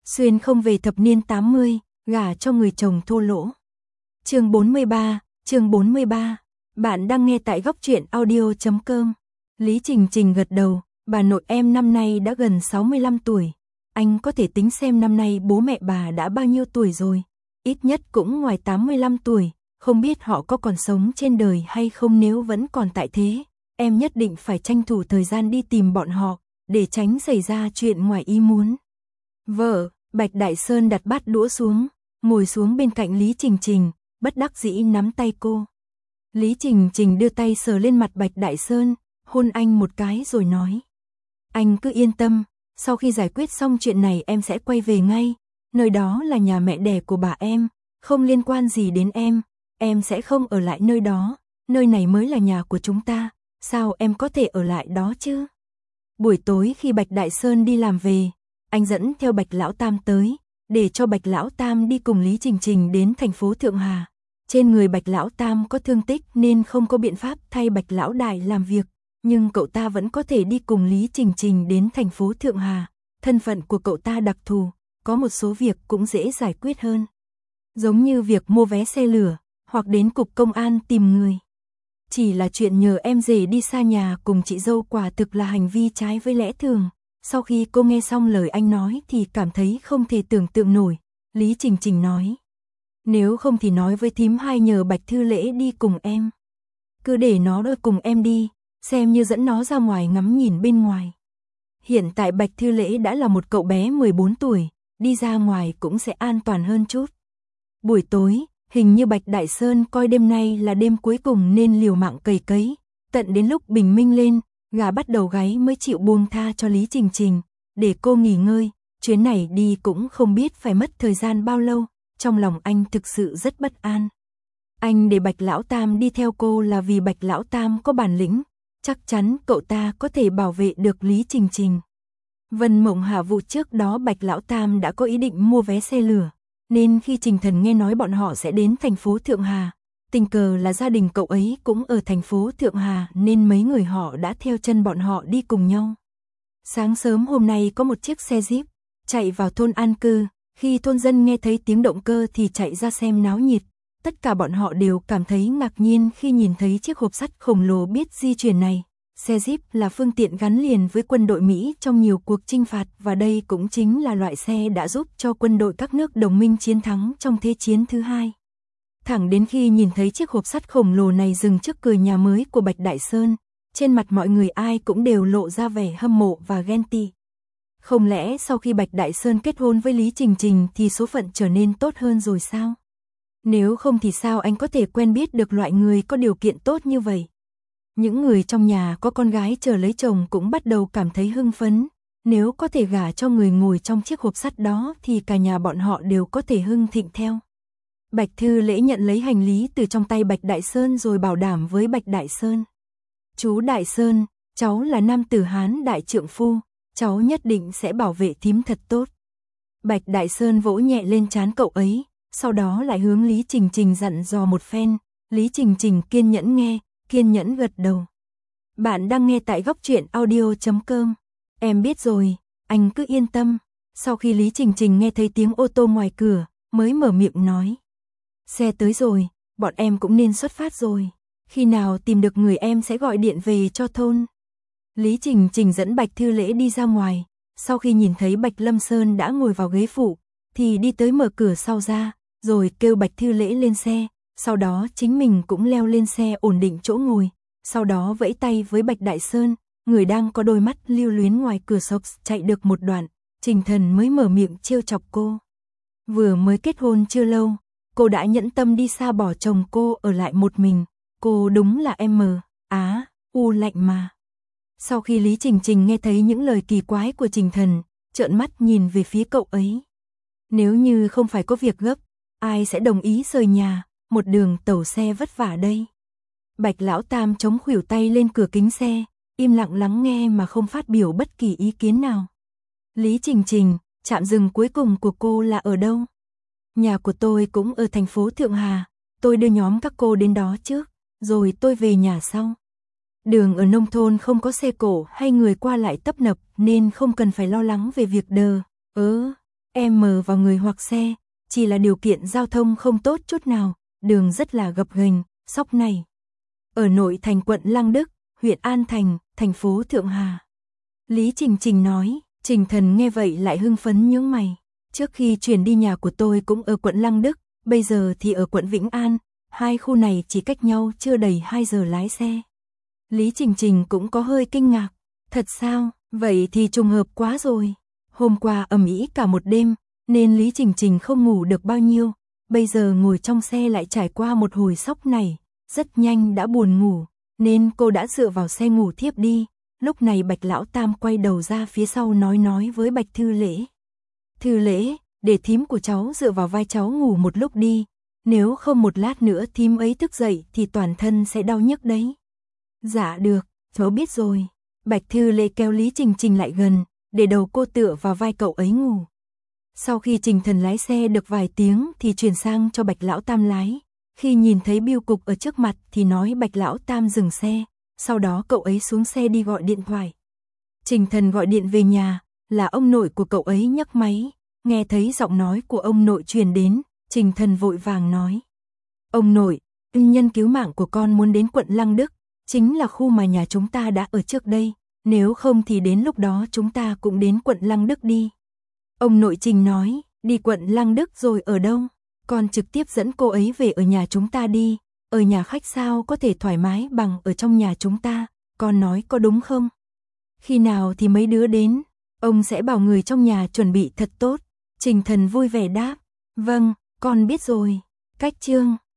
Xuyên không về thập niên 80, gả cho người chồng thô lỗ. Chương 43. Bạn đang nghe tại góc truyện audio.com. Lý Trình Trình gật đầu, bà nội em năm nay đã gần 65 tuổi. Anh có thể tính xem năm nay bố mẹ bà đã bao nhiêu tuổi rồi. Ít nhất cũng ngoài 85 tuổi, không biết họ có còn sống trên đời hay không. Nếu vẫn còn tại thế, em nhất định phải tranh thủ thời gian đi tìm bọn họ, để tránh xảy ra chuyện ngoài ý muốn. Vợ, Bạch Đại Sơn đặt bát đũa xuống, ngồi xuống bên cạnh Lý Trình Trình, bất đắc dĩ nắm tay cô. Lý Trình Trình đưa tay sờ lên mặt Bạch Đại Sơn, hôn anh một cái rồi nói. Anh cứ yên tâm, sau khi giải quyết xong chuyện này em sẽ quay về ngay, nơi đó là nhà mẹ đẻ của bà em, không liên quan gì đến em sẽ không ở lại nơi đó, nơi này mới là nhà của chúng ta, sao em có thể ở lại đó chứ? Buổi tối khi Bạch Đại Sơn đi làm về, anh dẫn theo Bạch Lão Tam tới, để cho Bạch Lão Tam đi cùng Lý Trình Trình đến thành phố Thượng Hà. Trên người Bạch Lão Tam có thương tích nên không có biện pháp thay Bạch Lão Đại làm việc, nhưng cậu ta vẫn có thể đi cùng Lý Trình Trình đến thành phố Thượng Hà. Thân phận của cậu ta đặc thù, có một số việc cũng dễ giải quyết hơn. Giống như việc mua vé xe lửa, hoặc đến cục công an tìm người. Chỉ là chuyện nhờ em rể đi xa nhà cùng chị dâu quả thực là hành vi trái với lẽ thường. Sau khi cô nghe xong lời anh nói thì cảm thấy không thể tưởng tượng nổi. Lý Trình Trình nói. Nếu không thì nói với thím hai nhờ Bạch Thư Lễ đi cùng em. Cứ để nó ở cùng em đi, xem như dẫn nó ra ngoài ngắm nhìn bên ngoài. Hiện tại Bạch Thư Lễ đã là một cậu bé 14 tuổi, đi ra ngoài cũng sẽ an toàn hơn chút. Buổi tối, hình như Bạch Đại Sơn coi đêm nay là đêm cuối cùng nên liều mạng cày cấy. Tận đến lúc bình minh lên, gà bắt đầu gáy mới chịu buông tha cho Lý Trình Trình, để cô nghỉ ngơi. Chuyến này đi cũng không biết phải mất thời gian bao lâu, trong lòng anh thực sự rất bất an. Anh để Bạch Lão Tam đi theo cô là vì Bạch Lão Tam có bản lĩnh, chắc chắn cậu ta có thể bảo vệ được Lý Trình Trình. Vân Mộng Hà vụ trước đó Bạch Lão Tam đã có ý định mua vé xe lửa, nên khi Trình Thần nghe nói bọn họ sẽ đến thành phố Thượng Hà, tình cờ là gia đình cậu ấy cũng ở thành phố Thượng Hà nên mấy người họ đã theo chân bọn họ đi cùng nhau. Sáng sớm hôm nay có một chiếc xe Jeep chạy vào thôn an cư, khi thôn dân nghe thấy tiếng động cơ thì chạy ra xem náo nhiệt. Tất cả bọn họ đều cảm thấy ngạc nhiên khi nhìn thấy chiếc hộp sắt khổng lồ biết di chuyển này. Xe Jeep là phương tiện gắn liền với quân đội Mỹ trong nhiều cuộc chinh phạt và đây cũng chính là loại xe đã giúp cho quân đội các nước đồng minh chiến thắng trong Thế chiến thứ hai. Thẳng đến khi nhìn thấy chiếc hộp sắt khổng lồ này dừng trước cửa nhà mới của Bạch Đại Sơn, trên mặt mọi người ai cũng đều lộ ra vẻ hâm mộ và ghen tị. Không lẽ sau khi Bạch Đại Sơn kết hôn với Lý Trình Trình thì số phận trở nên tốt hơn rồi sao? Nếu không thì sao anh có thể quen biết được loại người có điều kiện tốt như vậy? Những người trong nhà có con gái chờ lấy chồng cũng bắt đầu cảm thấy hưng phấn. Nếu có thể gả cho người ngồi trong chiếc hộp sắt đó thì cả nhà bọn họ đều có thể hưng thịnh theo. Bạch Thư Lễ nhận lấy hành lý từ trong tay Bạch Đại Sơn rồi bảo đảm với Bạch Đại Sơn. Chú Đại Sơn, cháu là nam tử Hán đại trượng phu, cháu nhất định sẽ bảo vệ thím thật tốt. Bạch Đại Sơn vỗ nhẹ lên trán cậu ấy, sau đó lại hướng Lý Trình Trình dặn dò một phen. Lý Trình Trình kiên nhẫn nghe, kiên nhẫn gật đầu. Bạn đang nghe tại góc truyện audio.com. Em biết rồi, anh cứ yên tâm. Sau khi Lý Trình Trình nghe thấy tiếng ô tô ngoài cửa, mới mở miệng nói. Xe tới rồi, bọn em cũng nên xuất phát rồi. Khi nào tìm được người em sẽ gọi điện về cho thôn. Lý Trình Trình dẫn Bạch Thư Lễ đi ra ngoài. Sau khi nhìn thấy Bạch Lâm Sơn đã ngồi vào ghế phụ, thì đi tới mở cửa sau ra, rồi kêu Bạch Thư Lễ lên xe. Sau đó chính mình cũng leo lên xe ổn định chỗ ngồi. Sau đó vẫy tay với Bạch Đại Sơn, người đang có đôi mắt lưu luyến ngoài cửa sổ. Chạy được một đoạn, Trình Thần mới mở miệng trêu chọc cô. Vừa mới kết hôn chưa lâu, cô đã nhẫn tâm đi xa bỏ chồng cô ở lại một mình. Cô đúng là u lạnh mà. Sau khi Lý Trình Trình nghe thấy những lời kỳ quái của Trình Thần, trợn mắt nhìn về phía cậu ấy. Nếu như không phải có việc gấp, ai sẽ đồng ý rời nhà, một đường tàu xe vất vả đây. Bạch Lão Tam chống khuỷu tay lên cửa kính xe, im lặng lắng nghe mà không phát biểu bất kỳ ý kiến nào. Lý Trình Trình, trạm dừng cuối cùng của cô là ở đâu? Nhà của tôi cũng ở thành phố Thượng Hà, tôi đưa nhóm các cô đến đó trước, rồi tôi về nhà sau. Đường ở nông thôn không có xe cộ hay người qua lại tấp nập nên không cần phải lo lắng về việc M vào người hoặc xe, chỉ là điều kiện giao thông không tốt chút nào, đường rất là gập ghềnh, sóc này. Ở nội thành quận Lăng Đức, huyện An Thành, thành phố Thượng Hà. Lý Trình Trình nói, Trình Thần nghe vậy lại hưng phấn nhướng mày. Trước khi chuyển đi nhà của tôi cũng ở quận Lăng Đức, bây giờ thì ở quận Vĩnh An, hai khu này chỉ cách nhau chưa đầy 2 giờ lái xe. Lý Trình Trình cũng có hơi kinh ngạc, thật sao, vậy thì trùng hợp quá rồi. Hôm qua ầm ĩ cả một đêm, nên Lý Trình Trình không ngủ được bao nhiêu, bây giờ ngồi trong xe lại trải qua một hồi sốc này, rất nhanh đã buồn ngủ, nên cô đã dựa vào xe ngủ thiếp đi. Lúc này Bạch Lão Tam quay đầu ra phía sau nói với Bạch Thư Lễ. Thư Lễ, để thím của cháu dựa vào vai cháu ngủ một lúc đi, nếu không một lát nữa thím ấy thức dậy thì toàn thân sẽ đau nhức đấy. Dạ được, cháu biết rồi. Bạch Thư Lễ kéo Lý Trình Trình lại gần, để đầu cô tựa vào vai cậu ấy ngủ. Sau khi Trình Thần lái xe được vài tiếng thì chuyển sang cho Bạch Lão Tam lái. Khi nhìn thấy bưu cục ở trước mặt thì nói Bạch Lão Tam dừng xe, sau đó cậu ấy xuống xe đi gọi điện thoại. Trình Thần gọi điện về nhà, là ông nội của cậu ấy nhấc máy, nghe thấy giọng nói của ông nội truyền đến, Trình Thần vội vàng nói. Ông nội, nhân cứu mạng của con muốn đến quận Lăng Đức, chính là khu mà nhà chúng ta đã ở trước đây, nếu không thì đến lúc đó chúng ta cũng đến quận Lăng Đức đi. Ông nội Trình nói, đi quận Lăng Đức rồi ở đâu? Con trực tiếp dẫn cô ấy về ở nhà chúng ta đi, ở nhà khách sao có thể thoải mái bằng ở trong nhà chúng ta, con nói có đúng không? Khi nào thì mấy đứa đến, ông sẽ bảo người trong nhà chuẩn bị thật tốt. Trình Thần vui vẻ đáp, vâng, con biết rồi. Cách chương